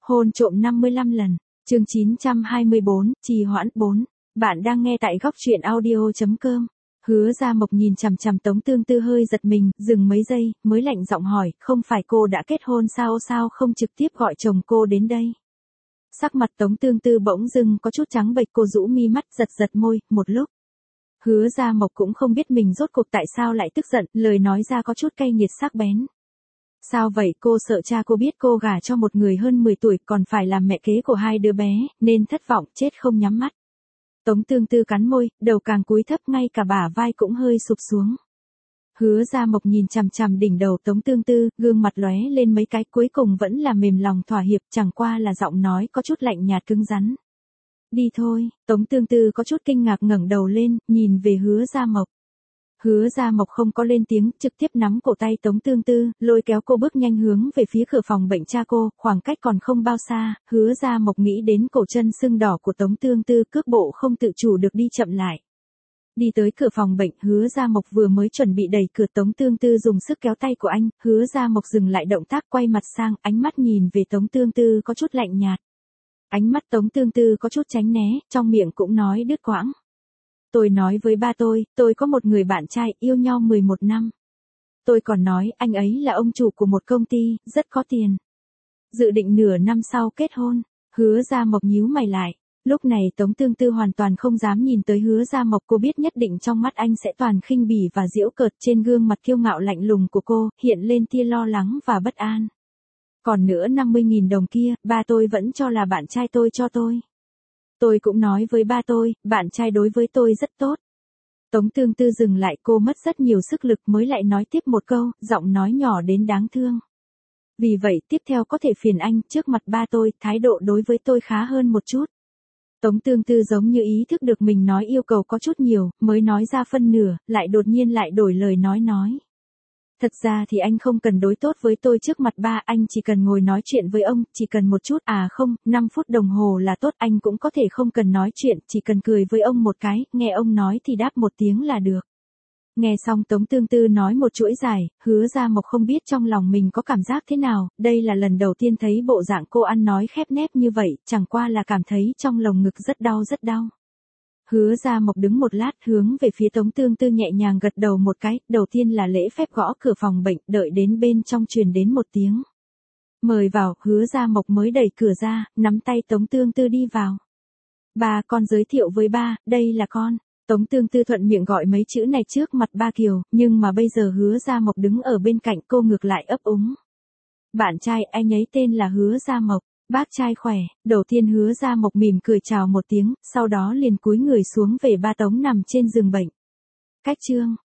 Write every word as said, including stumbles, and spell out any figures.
Hôn trộm năm mươi lăm lần. Chương chín trăm hai mươi bốn, trì hoãn bốn. Bạn đang nghe tại góc truyện audio chấm com. Hứa Gia Mộc nhìn chằm chằm Tống Tương Tư hơi giật mình, dừng mấy giây, mới lạnh giọng hỏi, không phải cô đã kết hôn sao sao không trực tiếp gọi chồng cô đến đây? Sắc mặt Tống Tương Tư bỗng dưng có chút trắng bệch, cô rũ mi mắt giật giật môi, một lúc. Hứa Gia Mộc cũng không biết mình rốt cuộc tại sao lại tức giận, lời nói ra có chút cay nghiệt sắc bén. Sao vậy, cô sợ cha cô biết cô gả cho một người hơn mười tuổi còn phải làm mẹ kế của hai đứa bé, nên thất vọng chết không nhắm mắt. Tống Tương Tư cắn môi, đầu càng cúi thấp, ngay cả bả vai cũng hơi sụp xuống. Hứa Gia Mộc nhìn chằm chằm đỉnh đầu Tống Tương Tư, gương mặt lóe lên mấy cái, cuối cùng vẫn là mềm lòng thỏa hiệp, chẳng qua là giọng nói có chút lạnh nhạt cứng rắn. Đi thôi. Tống Tương Tư có chút kinh ngạc ngẩng đầu lên, nhìn về Hứa Gia Mộc. Hứa Gia Mộc không có lên tiếng, trực tiếp nắm cổ tay Tống Tương Tư, lôi kéo cô bước nhanh hướng về phía cửa phòng bệnh cha cô, khoảng cách còn không bao xa, Hứa Gia Mộc nghĩ đến cổ chân sưng đỏ của Tống Tương Tư, cước bộ không tự chủ được đi chậm lại. Đi tới cửa phòng bệnh, Hứa Gia Mộc vừa mới chuẩn bị đẩy cửa, Tống Tương Tư dùng sức kéo tay của anh, Hứa Gia Mộc dừng lại động tác, quay mặt sang, ánh mắt nhìn về Tống Tương Tư có chút lạnh nhạt. Ánh mắt Tống Tương Tư có chút tránh né, trong miệng cũng nói đứt quãng. Tôi nói với ba tôi, tôi có một người bạn trai, yêu nhau mười một năm. Tôi còn nói, anh ấy là ông chủ của một công ty, rất có tiền. Dự định nửa năm sau kết hôn. Hứa Gia Mộc nhíu mày lại. Lúc này Tống Tương Tư hoàn toàn không dám nhìn tới Hứa Gia Mộc, cô biết nhất định trong mắt anh sẽ toàn khinh bỉ và giễu cợt, trên gương mặt kiêu ngạo lạnh lùng của cô, hiện lên tia lo lắng và bất an. Còn nữa năm mươi nghìn đồng kia, ba tôi vẫn cho là bạn trai tôi cho tôi. Tôi cũng nói với ba tôi, bạn trai đối với tôi rất tốt. Tống Tương Tư dừng lại, cô mất rất nhiều sức lực mới lại nói tiếp một câu, giọng nói nhỏ đến đáng thương. Vì vậy tiếp theo có thể phiền anh, trước mặt ba tôi, thái độ đối với tôi khá hơn một chút. Tống Tương Tư giống như ý thức được mình nói yêu cầu có chút nhiều, mới nói ra phân nửa, lại đột nhiên lại đổi lời nói nói. Thật ra thì anh không cần đối tốt với tôi trước mặt ba, anh chỉ cần ngồi nói chuyện với ông, chỉ cần một chút, à không, năm phút đồng hồ là tốt, anh cũng có thể không cần nói chuyện, chỉ cần cười với ông một cái, nghe ông nói thì đáp một tiếng là được. Nghe xong Tống Tương Tư nói một chuỗi dài, Hứa Gia Mộc không biết trong lòng mình có cảm giác thế nào, đây là lần đầu tiên thấy bộ dạng cô ăn nói khép nép như vậy, chẳng qua là cảm thấy trong lồng ngực rất đau rất đau. Hứa Gia Mộc đứng một lát, hướng về phía Tống Tương Tư nhẹ nhàng gật đầu một cái, đầu tiên là lễ phép gõ cửa phòng bệnh, đợi đến bên trong truyền đến một tiếng. Mời vào, Hứa Gia Mộc mới đẩy cửa ra, nắm tay Tống Tương Tư đi vào. Ba, con giới thiệu với ba, đây là con. Tống Tương Tư thuận miệng gọi mấy chữ này trước mặt ba Kiều, nhưng mà bây giờ Hứa Gia Mộc đứng ở bên cạnh, cô ngược lại ấp úng. Bạn trai anh ấy tên là Hứa Gia Mộc. Bác trai khỏe. Đầu tiên Hứa Gia Mộc mỉm cười chào một tiếng, sau đó liền cúi người xuống về ba Tống nằm trên giường bệnh. Cách chương.